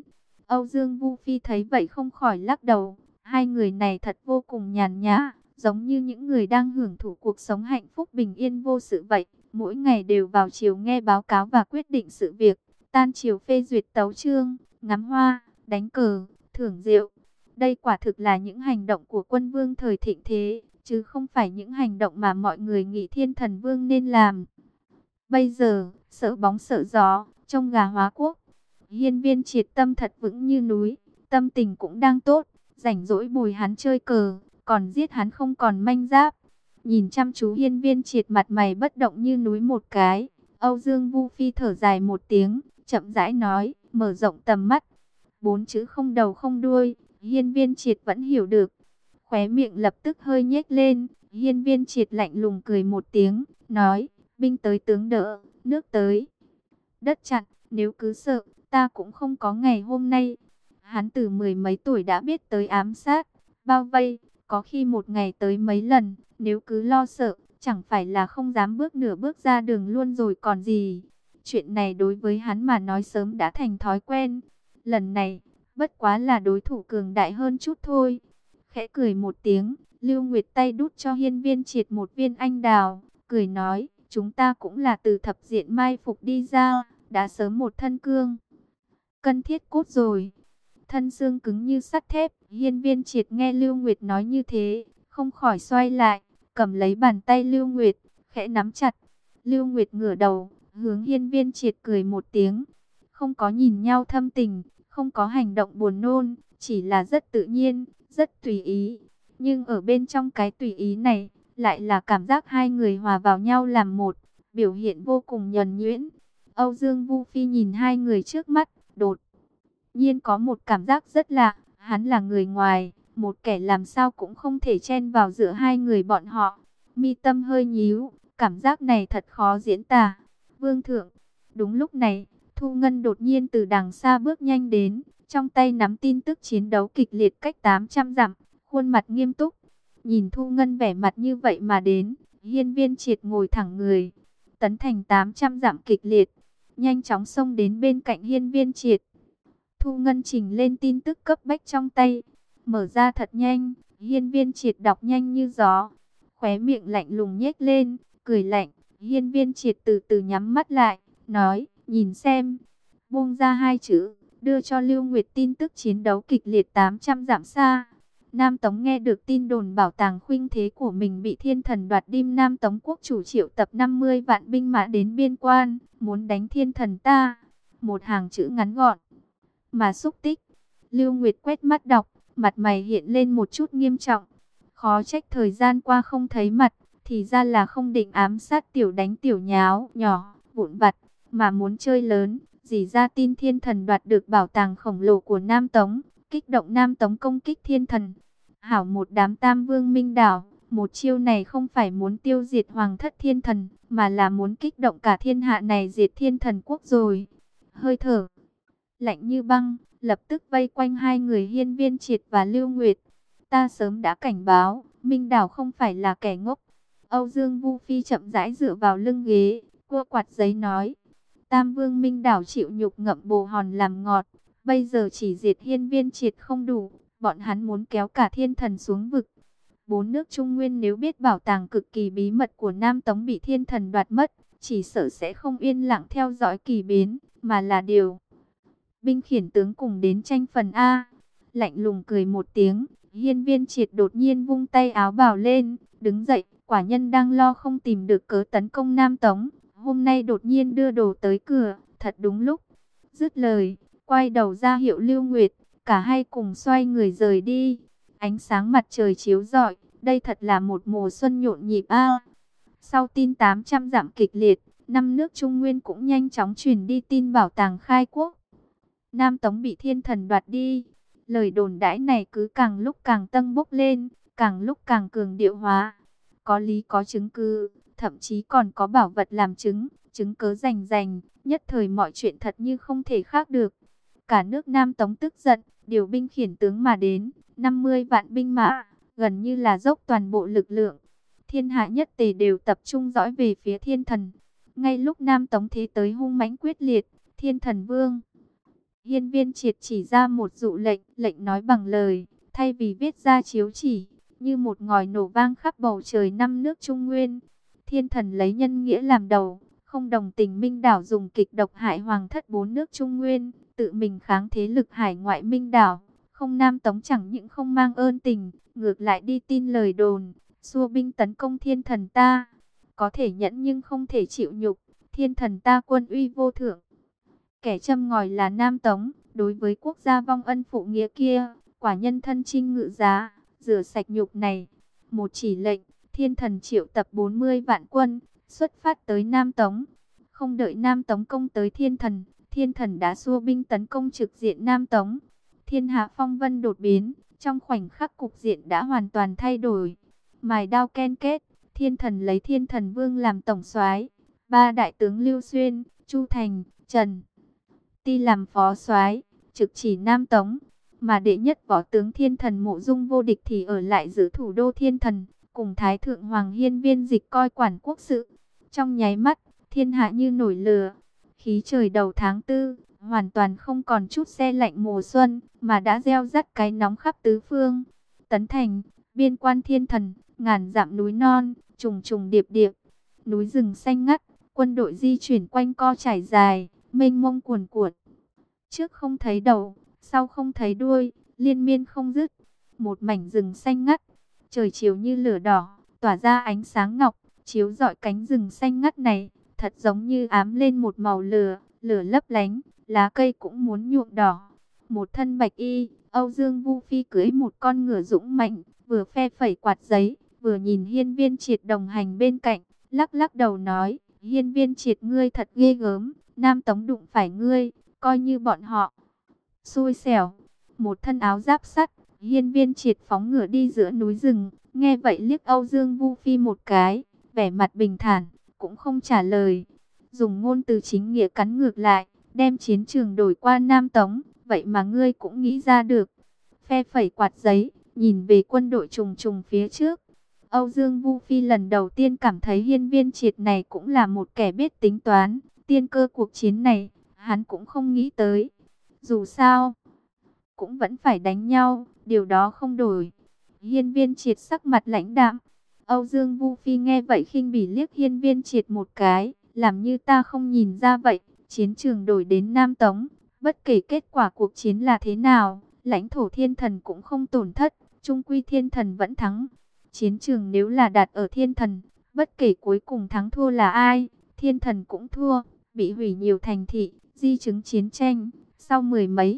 S1: Âu Dương Vu Phi thấy vậy không khỏi lắc đầu. Hai người này thật vô cùng nhàn nhã, giống như những người đang hưởng thụ cuộc sống hạnh phúc bình yên vô sự vậy. Mỗi ngày đều vào chiều nghe báo cáo và quyết định sự việc, tan chiều phê duyệt tấu chương, ngắm hoa, đánh cờ, thưởng rượu. Đây quả thực là những hành động của quân vương thời thịnh thế, chứ không phải những hành động mà mọi người nghĩ Thiên Thần Vương nên làm. Bây giờ, sợ bóng sợ gió, trông gà hóa quốc. Hiên Viên Triệt tâm thật vững như núi, tâm tình cũng đang tốt, rảnh rỗi bồi hắn chơi cờ, còn giết hắn không còn manh giáp. Nhìn chăm chú Hiên Viên Triệt mặt mày bất động như núi một cái, Âu Dương Vu Phi thở dài một tiếng, chậm rãi nói, mở rộng tầm mắt. Bốn chữ không đầu không đuôi, Hiên Viên Triệt vẫn hiểu được. Khóe miệng lập tức hơi nhếch lên, Hiên Viên Triệt lạnh lùng cười một tiếng, nói, binh tới tướng đỡ, nước tới đất chặn, nếu cứ sợ, ta cũng không có ngày hôm nay. Hắn từ mười mấy tuổi đã biết tới ám sát, bao vây, có khi một ngày tới mấy lần, nếu cứ lo sợ, chẳng phải là không dám bước nửa bước ra đường luôn rồi còn gì. Chuyện này đối với hắn mà nói sớm đã thành thói quen. Lần này, bất quá là đối thủ cường đại hơn chút thôi. Khẽ cười một tiếng, Lưu Nguyệt tay đút cho Hiên Viên Triệt một viên anh đào, cười nói, chúng ta cũng là từ thập diện mai phục đi ra, đã sớm một thân cương cân thiết cốt rồi. Thân xương cứng như sắt thép, Hiên Viên Triệt nghe Lưu Nguyệt nói như thế, không khỏi xoay lại, cầm lấy bàn tay Lưu Nguyệt, khẽ nắm chặt. Lưu Nguyệt ngửa đầu, hướng Hiên Viên Triệt cười một tiếng, không có nhìn nhau thâm tình, không có hành động buồn nôn, chỉ là rất tự nhiên, rất tùy ý. Nhưng ở bên trong cái tùy ý này, lại là cảm giác hai người hòa vào nhau làm một, biểu hiện vô cùng nhuần nhuyễn. Âu Dương Vu Phi nhìn hai người trước mắt, đột nhiên có một cảm giác rất lạ, hắn là người ngoài, một kẻ làm sao cũng không thể chen vào giữa hai người bọn họ. Mi tâm hơi nhíu, cảm giác này thật khó diễn tả. Vương thượng, đúng lúc này, Thu Ngân đột nhiên từ đằng xa bước nhanh đến, trong tay nắm tin tức chiến đấu kịch liệt cách 800 dặm, khuôn mặt nghiêm túc. Nhìn Thu Ngân vẻ mặt như vậy mà đến, Hiên Viên Triệt ngồi thẳng người. Tấn thành 800 dặm kịch liệt, nhanh chóng xông đến bên cạnh Hiên Viên Triệt. Thu Ngân trình lên tin tức cấp bách trong tay, mở ra thật nhanh, Hiên Viên Triệt đọc nhanh như gió, khóe miệng lạnh lùng nhếch lên, cười lạnh. Hiên Viên Triệt từ từ nhắm mắt lại, nói, nhìn xem, buông ra hai chữ, đưa cho Lưu Nguyệt tin tức chiến đấu kịch liệt 800 dặm xa. Nam Tống nghe được tin đồn bảo tàng khuynh thế của mình bị Thiên Thần đoạt đi, Nam Tống quốc chủ triệu tập 50 vạn binh mã đến biên quan, muốn đánh Thiên Thần ta. Một hàng chữ ngắn gọn mà xúc tích. Lưu Nguyệt quét mắt đọc, mặt mày hiện lên một chút nghiêm trọng. Khó trách thời gian qua không thấy mặt, thì ra là không định ám sát tiểu đánh tiểu nháo nhỏ, vụn vặt, mà muốn chơi lớn. Dì ra tin Thiên Thần đoạt được bảo tàng khổng lồ của Nam Tống, kích động Nam Tống công kích Thiên Thần. Hảo một đám Tam Vương Minh Đảo, một chiêu này không phải muốn tiêu diệt Hoàng thất Thiên Thần, mà là muốn kích động cả thiên hạ này diệt Thiên Thần quốc rồi. Hơi thở lạnh như băng, lập tức vây quanh hai người Hiên Viên Triệt và Lưu Nguyệt. Ta sớm đã cảnh báo, Minh Đảo không phải là kẻ ngốc. Âu Dương Vu Phi chậm rãi dựa vào lưng ghế, cua quạt giấy nói. Tam Vương Minh Đảo chịu nhục ngậm bồ hòn làm ngọt, bây giờ chỉ diệt Hiên Viên Triệt không đủ, bọn hắn muốn kéo cả Thiên Thần xuống vực. Bốn nước Trung Nguyên nếu biết bảo tàng cực kỳ bí mật của Nam Tống bị Thiên Thần đoạt mất, chỉ sợ sẽ không yên lặng theo dõi kỳ biến, mà là điều binh khiển tướng cùng đến tranh phần A. Lạnh lùng cười một tiếng, Hiên Viên Triệt đột nhiên vung tay áo bào lên, đứng dậy, quả nhân đang lo không tìm được cớ tấn công Nam Tống, hôm nay đột nhiên đưa đồ tới cửa, thật đúng lúc. Dứt lời, quay đầu ra hiệu Lưu Nguyệt, cả hai cùng xoay người rời đi. Ánh sáng mặt trời chiếu rọi, đây thật là một mùa xuân nhộn nhịp a. Sau tin 800 dặm kịch liệt, năm nước Trung Nguyên cũng nhanh chóng truyền đi tin bảo tàng khai quốc Nam Tống bị Thiên Thần đoạt đi. Lời đồn đãi này cứ càng lúc càng tâng bốc lên, càng lúc càng cường điệu hóa. Có lý có chứng cứ, thậm chí còn có bảo vật làm chứng, chứng cớ rành rành, nhất thời mọi chuyện thật như không thể khác được. Cả nước Nam Tống tức giận, điều binh khiển tướng mà đến, 50 vạn binh mã, gần như là dốc toàn bộ lực lượng. Thiên hạ nhất tề đều tập trung dõi về phía Thiên Thần. Ngay lúc Nam Tống thế tới hung mãnh quyết liệt, Thiên Thần Vương Hiên Viên Triệt chỉ ra một dụ lệnh, lệnh nói bằng lời, thay vì viết ra chiếu chỉ, như một ngòi nổ vang khắp bầu trời năm nước Trung Nguyên. Thiên Thần lấy nhân nghĩa làm đầu, không đồng tình Minh Đảo dùng kịch độc hại hoàng thất bốn nước Trung Nguyên, tự mình kháng thế lực hải ngoại Minh Đảo. Không Nam Tống chẳng những không mang ơn tình, ngược lại đi tin lời đồn, xua binh tấn công Thiên Thần ta. Có thể nhẫn nhưng không thể chịu nhục, Thiên Thần ta quân uy vô thượng. Kẻ châm ngòi là Nam Tống, đối với quốc gia vong ân phụ nghĩa kia, quả nhân thân chinh ngự giá, rửa sạch nhục này. Một chỉ lệnh, Thiên Thần triệu tập 40 vạn quân, xuất phát tới Nam Tống. Không đợi Nam Tống công tới Thiên Thần đã xua binh tấn công trực diện Nam Tống. Thiên hạ phong vân đột biến, trong khoảnh khắc cục diện đã hoàn toàn thay đổi. Mài đao ken kết, Thiên Thần lấy Thiên Thần Vương làm tổng soái, ba đại tướng Lưu Xuyên, Chu Thành, Trần Ti làm phó soái, trực chỉ Nam Tống, mà đệ nhất võ tướng Thiên Thần Mộ Dung Vô Địch thì ở lại giữ thủ đô Thiên Thần, cùng Thái thượng hoàng Hiên Viên Dịch coi quản quốc sự. Trong nháy mắt, thiên hạ như nổi lửa, khí trời đầu tháng 4, hoàn toàn không còn chút se lạnh mùa xuân, mà đã gieo rắt cái nóng khắp tứ phương. Tấn Thành, biên quan Thiên Thần, ngàn dặm núi non, trùng trùng điệp điệp, núi rừng xanh ngắt, quân đội di chuyển quanh co trải dài, mênh mông cuồn cuộn. Trước không thấy đầu, sau không thấy đuôi, liên miên không dứt. Một mảnh rừng xanh ngắt, trời chiều như lửa đỏ, tỏa ra ánh sáng ngọc, chiếu rọi cánh rừng xanh ngắt này, thật giống như ám lên một màu lửa, lửa lấp lánh, lá cây cũng muốn nhuộm đỏ. Một thân bạch y, Âu Dương Vu Phi cưỡi một con ngựa dũng mạnh, vừa phe phẩy quạt giấy, vừa nhìn Hiên Viên Triệt đồng hành bên cạnh, lắc lắc đầu nói: Hiên Viên Triệt ngươi thật ghê gớm, Nam Tống đụng phải ngươi, coi như bọn họ xui xẻo. Một thân áo giáp sắt, Hiên Viên Triệt phóng ngựa đi giữa núi rừng, nghe vậy liếc Âu Dương Vu Phi một cái, vẻ mặt bình thản, cũng không trả lời, dùng ngôn từ chính nghĩa cắn ngược lại, đem chiến trường đổi qua Nam Tống, vậy mà ngươi cũng nghĩ ra được. Phe phẩy quạt giấy, nhìn về quân đội trùng trùng phía trước. Âu Dương Vu Phi lần đầu tiên cảm thấy Hiên Viên Triệt này cũng là một kẻ biết tính toán, tiên cơ cuộc chiến này, hắn cũng không nghĩ tới. Dù sao, cũng vẫn phải đánh nhau, điều đó không đổi. Hiên Viên Triệt sắc mặt lãnh đạm. Âu Dương Vu Phi nghe vậy khinh bỉ liếc Hiên Viên Triệt một cái, làm như ta không nhìn ra vậy. Chiến trường đổi đến Nam Tống, bất kể kết quả cuộc chiến là thế nào, lãnh thổ Thiên Thần cũng không tổn thất, chung quy Thiên Thần vẫn thắng. Chiến trường nếu là đặt ở Thiên Thần, bất kể cuối cùng thắng thua là ai, Thiên Thần cũng thua, bị hủy nhiều thành thị, di chứng chiến tranh, sau mười mấy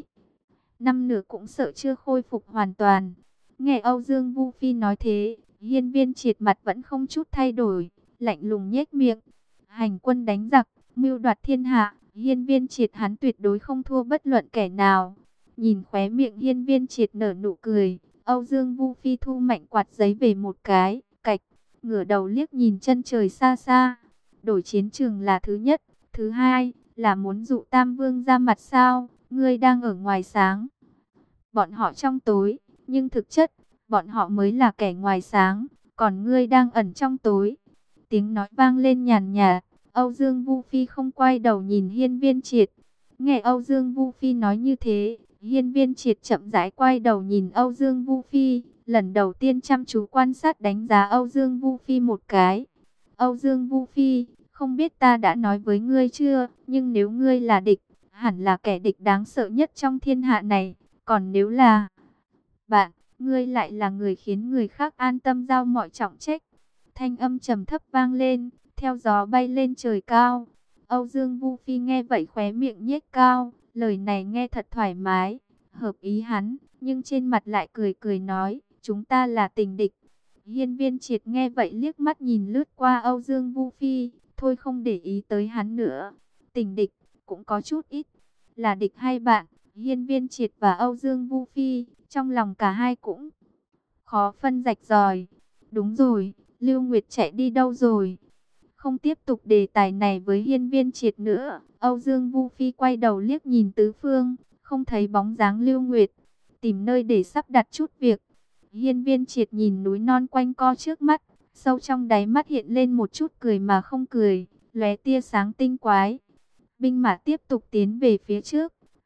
S1: năm nữa cũng sợ chưa khôi phục hoàn toàn. Nghe Âu Dương Vu Phi nói thế, Hiên Viên Triệt mặt vẫn không chút thay đổi, lạnh lùng nhếch miệng. Hành quân đánh giặc, mưu đoạt thiên hạ, Hiên Viên Triệt hắn tuyệt đối không thua bất luận kẻ nào. Nhìn khóe miệng Hiên Viên Triệt nở nụ cười, Âu Dương Vu Phi thu mạnh quạt giấy về một cái, cạch, ngửa đầu liếc nhìn chân trời xa xa. Đổi chiến trường là thứ nhất, thứ hai là muốn dụ Tam Vương ra mặt sao? Ngươi đang ở ngoài sáng, bọn họ trong tối, nhưng thực chất, bọn họ mới là kẻ ngoài sáng, còn ngươi đang ẩn trong tối. Tiếng nói vang lên nhàn nhạt, Âu Dương Vu Phi không quay đầu nhìn Hiên Viên Triệt. Nghe Âu Dương Vu Phi nói như thế, Hiên Viên Triệt chậm rãi quay đầu nhìn Âu Dương Vu Phi, lần đầu tiên chăm chú quan sát đánh giá Âu Dương Vu Phi một cái. Âu Dương Vu Phi, không biết ta đã nói với ngươi chưa, nhưng nếu ngươi là địch, hẳn là kẻ địch đáng sợ nhất trong thiên hạ này. Còn nếu là bạn, ngươi lại là người khiến người khác an tâm giao mọi trọng trách. Thanh âm trầm thấp vang lên, theo gió bay lên trời cao. Âu Dương Vu Phi nghe vậy khóe miệng nhếch cao, lời này nghe thật thoải mái, hợp ý hắn, nhưng trên mặt lại cười cười nói, chúng ta là tình địch. Hiên Viên Triệt nghe vậy liếc mắt nhìn lướt qua Âu Dương Vu Phi, thôi không để ý tới hắn nữa. Tình địch, cũng có chút ít, là địch hay bạn? Hiên Viên Triệt và Âu Dương Vu Phi, trong lòng cả hai cũng khó phân rạch ròi. Đúng rồi, Lưu Nguyệt chạy đi đâu rồi? Không tiếp tục đề tài này với Hiên Viên Triệt nữa, Âu Dương Vu Phi quay đầu liếc nhìn tứ phương, không thấy bóng dáng Lưu Nguyệt, tìm nơi để sắp đặt chút việc. Hiên Viên Triệt nhìn núi non quanh co trước mắt, sâu trong đáy mắt hiện lên một chút cười mà không cười, lóe tia sáng tinh quái. Binh mã tiếp tục tiến về phía trước,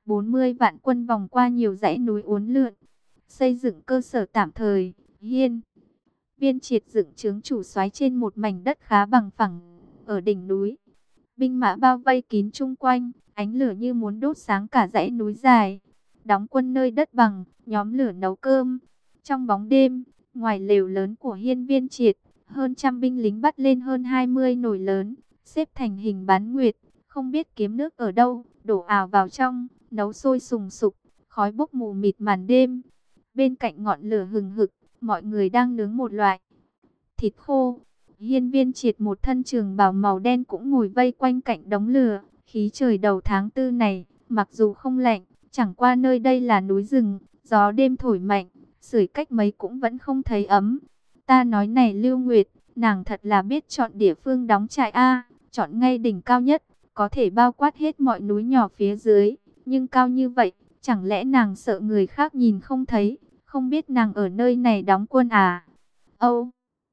S1: 40 vạn quân vòng qua nhiều dãy núi uốn lượn, xây dựng cơ sở tạm thời. Hiên Viên Triệt dựng trướng chủ soái trên một mảnh đất khá bằng phẳng ở đỉnh núi. Binh mã bao vây kín chung quanh, ánh lửa như muốn đốt sáng cả dãy núi dài. Đóng quân nơi đất bằng, nhóm lửa nấu cơm. Trong bóng đêm, ngoài lều lớn của Hiên Viên Triệt, hơn trăm binh lính bắt lên hơn 20 nồi lớn, xếp thành hình bán nguyệt, không biết kiếm nước ở đâu, đổ ào vào trong, nấu sôi sùng sục, khói bốc mù mịt màn đêm. Bên cạnh ngọn lửa hừng hực, mọi người đang nướng một loại thịt khô. Hiên Viên Triệt một thân trường bào màu đen cũng ngồi vây quanh cạnh đống lửa. Khí trời đầu tháng 4 này, mặc dù không lạnh, chẳng qua nơi đây là núi rừng, gió đêm thổi mạnh, sưởi cách mấy cũng vẫn không thấy ấm. Ta nói này Lưu Nguyệt, nàng thật là biết chọn địa phương đóng trại a, chọn ngay đỉnh cao nhất, có thể bao quát hết mọi núi nhỏ phía dưới, nhưng cao như vậy, chẳng lẽ nàng sợ người khác nhìn không thấy, không biết nàng ở nơi này đóng quân à? Âu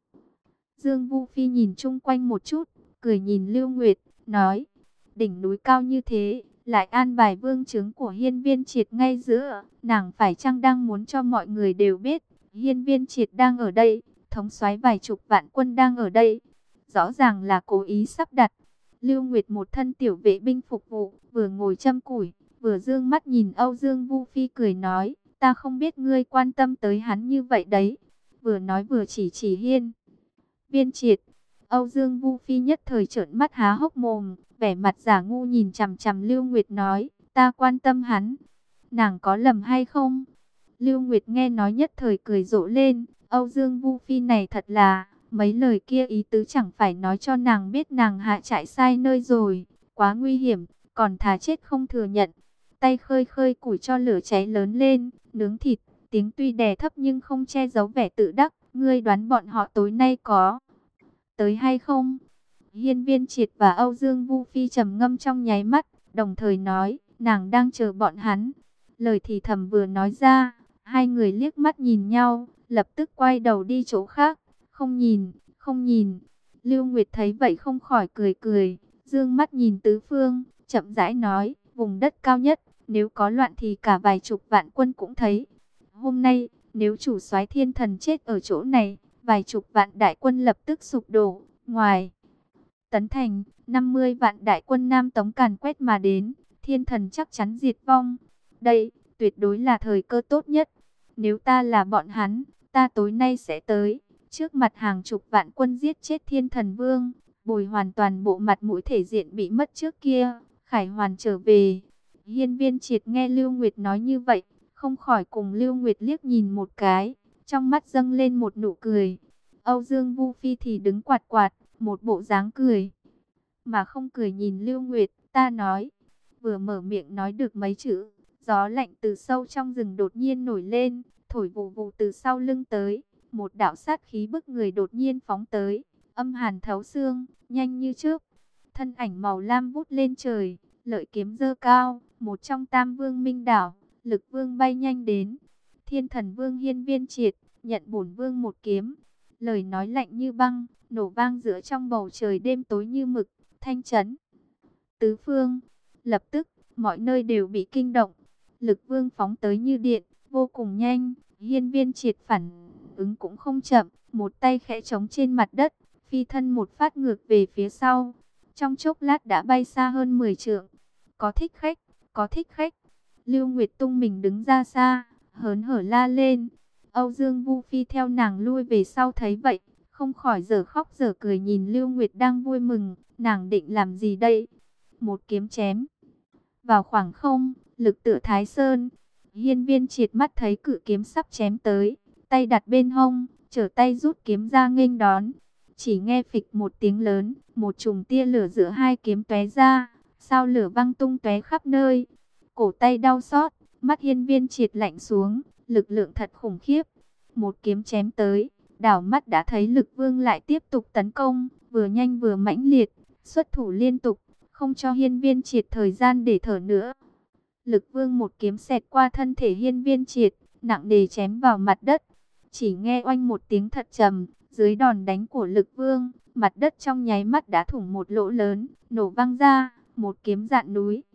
S1: Dương Vu Phi nhìn chung quanh một chút, cười nhìn Lưu Nguyệt, nói, đỉnh núi cao như thế, lại an bài vương trướng của Hiên Viên Triệt ngay giữa, nàng phải chăng đang muốn cho mọi người đều biết, Hiên Viên Triệt đang ở đây, thống soái vài chục vạn quân đang ở đây, rõ ràng là cố ý sắp đặt. Lưu Nguyệt một thân tiểu vệ binh phục vụ, vừa ngồi châm củi, vừa dương mắt nhìn Âu Dương Vu Phi cười nói, ta không biết ngươi quan tâm tới hắn như vậy đấy, vừa nói vừa chỉ Hiên Viên Triệt. Âu Dương Vu Phi nhất thời trợn mắt há hốc mồm, vẻ mặt giả ngu nhìn chằm chằm Lưu Nguyệt nói, ta quan tâm hắn, nàng có lầm hay không? Lưu Nguyệt nghe nói nhất thời cười rộ lên, Âu Dương Vu Phi này thật là, mấy lời kia ý tứ chẳng phải nói cho nàng biết nàng hạ trại sai nơi rồi, quá nguy hiểm, còn thà chết không thừa nhận. Tay khơi khơi củi cho lửa cháy lớn lên, nướng thịt, tiếng tuy đè thấp nhưng không che giấu vẻ tự đắc, ngươi đoán bọn họ tối nay có tới hay không? Hiên Viên Triệt và Âu Dương Vu Phi trầm ngâm trong nháy mắt, đồng thời nói, nàng đang chờ bọn hắn. Lời thì thầm vừa nói ra, hai người liếc mắt nhìn nhau, lập tức quay đầu đi chỗ khác, không nhìn, không nhìn. Lưu Nguyệt thấy vậy không khỏi cười cười, dương mắt nhìn tứ phương, chậm rãi nói, vùng đất cao nhất, nếu có loạn thì cả vài chục vạn quân cũng thấy. Hôm nay, nếu chủ soái Thiên Thần chết ở chỗ này, vài chục vạn đại quân lập tức sụp đổ. Ngoài Tấn Thành, 50 vạn đại quân Nam Tống càn quét mà đến, Thiên Thần chắc chắn diệt vong. Đây, tuyệt đối là thời cơ tốt nhất. Nếu ta là bọn hắn, ta tối nay sẽ tới, trước mặt hàng chục vạn quân giết chết Thiên Thần Vương, bồi hoàn toàn bộ mặt mũi thể diện bị mất trước kia, khải hoàn trở về. Hiên Viên Triệt nghe Lưu Nguyệt nói như vậy, không khỏi cùng Lưu Nguyệt liếc nhìn một cái, trong mắt dâng lên một nụ cười. Âu Dương Vu Phi thì đứng quạt quạt, một bộ dáng cười, mà không cười nhìn Lưu Nguyệt. Ta nói, vừa mở miệng nói được mấy chữ, gió lạnh từ sâu trong rừng đột nhiên nổi lên, thổi vù vù từ sau lưng tới, một đạo sát khí bức người đột nhiên phóng tới, âm hàn thấu xương, nhanh như chớp, thân ảnh màu lam vút lên trời, lợi kiếm giơ cao, một trong tam vương minh đảo, lực vương bay nhanh đến. Thiên Thần Vương Hiên Viên Triệt nhận bổn vương một kiếm. Lời nói lạnh như băng, nổ vang giữa trong bầu trời đêm tối như mực, thanh chấn tứ phương. Lập tức, mọi nơi đều bị kinh động. Lực vương phóng tới như điện, vô cùng nhanh. Hiên Viên Triệt phản ứng cũng không chậm, một tay khẽ trống trên mặt đất, phi thân một phát ngược về phía sau. Trong chốc lát đã bay xa hơn 10 trượng. Có thích khách, có thích khách. Lưu Nguyệt tung mình đứng ra xa, hớn hở la lên. Âu Dương Vu Phi theo nàng lui về sau thấy vậy, không khỏi dở khóc dở cười nhìn Lưu Nguyệt đang vui mừng. Nàng định làm gì đây? Một kiếm chém vào khoảng không, lực tựa Thái Sơn. Hiên Viên Triệt mắt thấy cự kiếm sắp chém tới, tay đặt bên hông, trở tay rút kiếm ra nghênh đón. Chỉ nghe phịch một tiếng lớn, một chùm tia lửa giữa hai kiếm tóe ra, sao lửa văng tung tóe khắp nơi. Cổ tay đau xót, mắt Hiên Viên Triệt lạnh xuống, lực lượng thật khủng khiếp. Một kiếm chém tới, đảo mắt đã thấy Lực Vương lại tiếp tục tấn công, vừa nhanh vừa mãnh liệt, xuất thủ liên tục, không cho Hiên Viên Triệt thời gian để thở nữa. Lực Vương một kiếm xẹt qua thân thể Hiên Viên Triệt, nặng nề chém vào mặt đất. Chỉ nghe oanh một tiếng thật trầm, dưới đòn đánh của Lực Vương, mặt đất trong nháy mắt đã thủng một lỗ lớn, nổ văng ra, một kiếm dạn núi.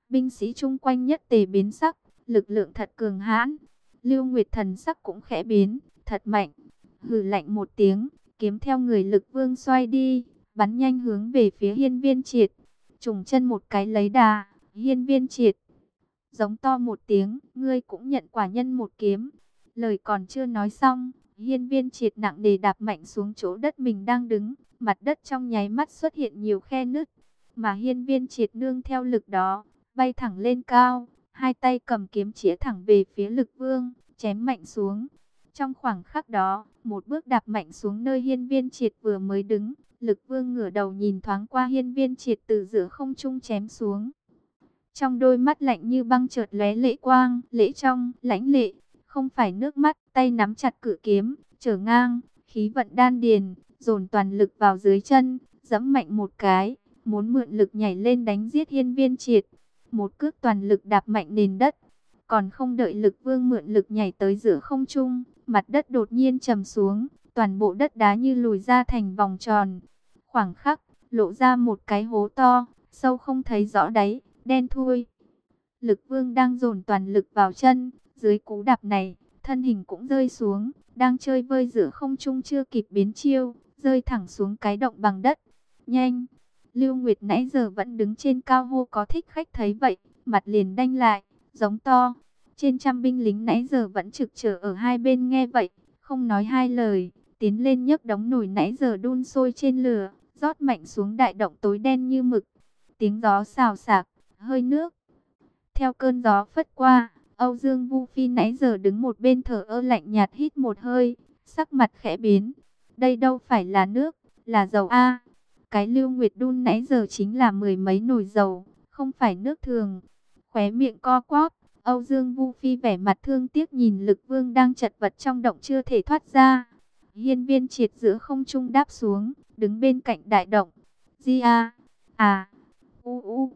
S1: binh sĩ chung quanh nhất tề biến sắc, lực lượng thật cường hãn. Lưu Nguyệt thần sắc cũng khẽ biến, thật mạnh. Hừ lạnh một tiếng, kiếm theo người Lực Vương xoay đi, bắn nhanh hướng về phía Hiên Viên Triệt. Trùng chân một cái lấy đà, Hiên Viên Triệt giống to một tiếng, ngươi cũng nhận quả nhân một kiếm. Lời còn chưa nói xong, Hiên Viên Triệt nặng nề đạp mạnh xuống chỗ đất mình đang đứng, mặt đất trong nháy mắt xuất hiện nhiều khe nứt, mà Hiên Viên Triệt nương theo lực đó, bay thẳng lên cao, hai tay cầm kiếm chĩa thẳng về phía Lực Vương, chém mạnh xuống. Trong khoảng khắc đó, một bước đạp mạnh xuống nơi Hiên Viên Triệt vừa mới đứng, Lực Vương ngửa đầu nhìn thoáng qua Hiên Viên Triệt từ giữa không trung chém xuống. Trong đôi mắt lạnh như băng chợt lóe lệ quang, lễ trong, lãnh lệ, không phải nước mắt, tay nắm chặt cự kiếm, trở ngang, khí vận đan điền, dồn toàn lực vào dưới chân, giẫm mạnh một cái, muốn mượn lực nhảy lên đánh giết Hiên Viên Triệt. Một cước toàn lực đạp mạnh nền đất, còn không đợi Lực Vương mượn lực nhảy tới giữa không trung, mặt đất đột nhiên trầm xuống, toàn bộ đất đá như lùi ra thành vòng tròn. Khoảng khắc, lộ ra một cái hố to, sâu không thấy rõ đáy, đen thui. Lực Vương đang dồn toàn lực vào chân, dưới cú đạp này, thân hình cũng rơi xuống, đang chơi vơi giữa không trung chưa kịp biến chiêu, rơi thẳng xuống cái động bằng đất. Nhanh! Lưu Nguyệt nãy giờ vẫn đứng trên cao hô có thích khách thấy vậy, mặt liền đanh lại, giống to. Trên trăm binh lính nãy giờ vẫn trực chờ ở hai bên nghe vậy, không nói hai lời, tiến lên nhấc đống nồi nãy giờ đun sôi trên lửa, rót mạnh xuống đại động tối đen như mực. Tiếng gió xào xạc, hơi nước theo cơn gió phất qua. Âu Dương Vu Phi nãy giờ đứng một bên thở ơ lạnh nhạt hít một hơi, sắc mặt khẽ biến. Đây đâu phải là nước, là dầu a. Cái Lưu Nguyệt đun nãy giờ chính là mười mấy nồi dầu, không phải nước thường. Khóe miệng co quắp, Âu Dương Vu Phi vẻ mặt thương tiếc nhìn Lực Vương đang chật vật trong động chưa thể thoát ra. Hiên Viên Triệt giữa không trung đáp xuống, đứng bên cạnh đại động. Di a, à, u.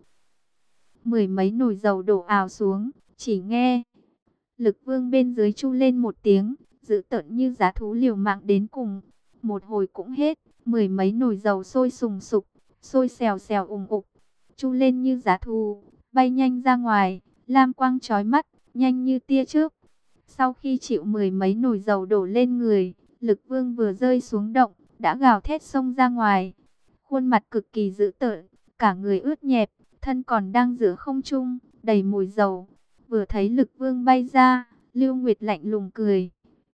S1: Mười mấy nồi dầu đổ ào xuống, chỉ nghe Lực Vương bên dưới chu lên một tiếng, dữ tợn như giá thú liều mạng đến cùng. Một hồi cũng hết, mười mấy nồi dầu sôi sùng sục, sôi xèo xèo ùng ục, chu lên như giá thú, bay nhanh ra ngoài, lam quang chói mắt, nhanh như tia chớp. Sau khi chịu mười mấy nồi dầu đổ lên người, Lực Vương vừa rơi xuống động, đã gào thét xông ra ngoài. Khuôn mặt cực kỳ dữ tợn, cả người ướt nhẹp, thân còn đang giữa không trung, đầy mùi dầu. Vừa thấy Lực Vương bay ra, Lưu Nguyệt lạnh lùng cười.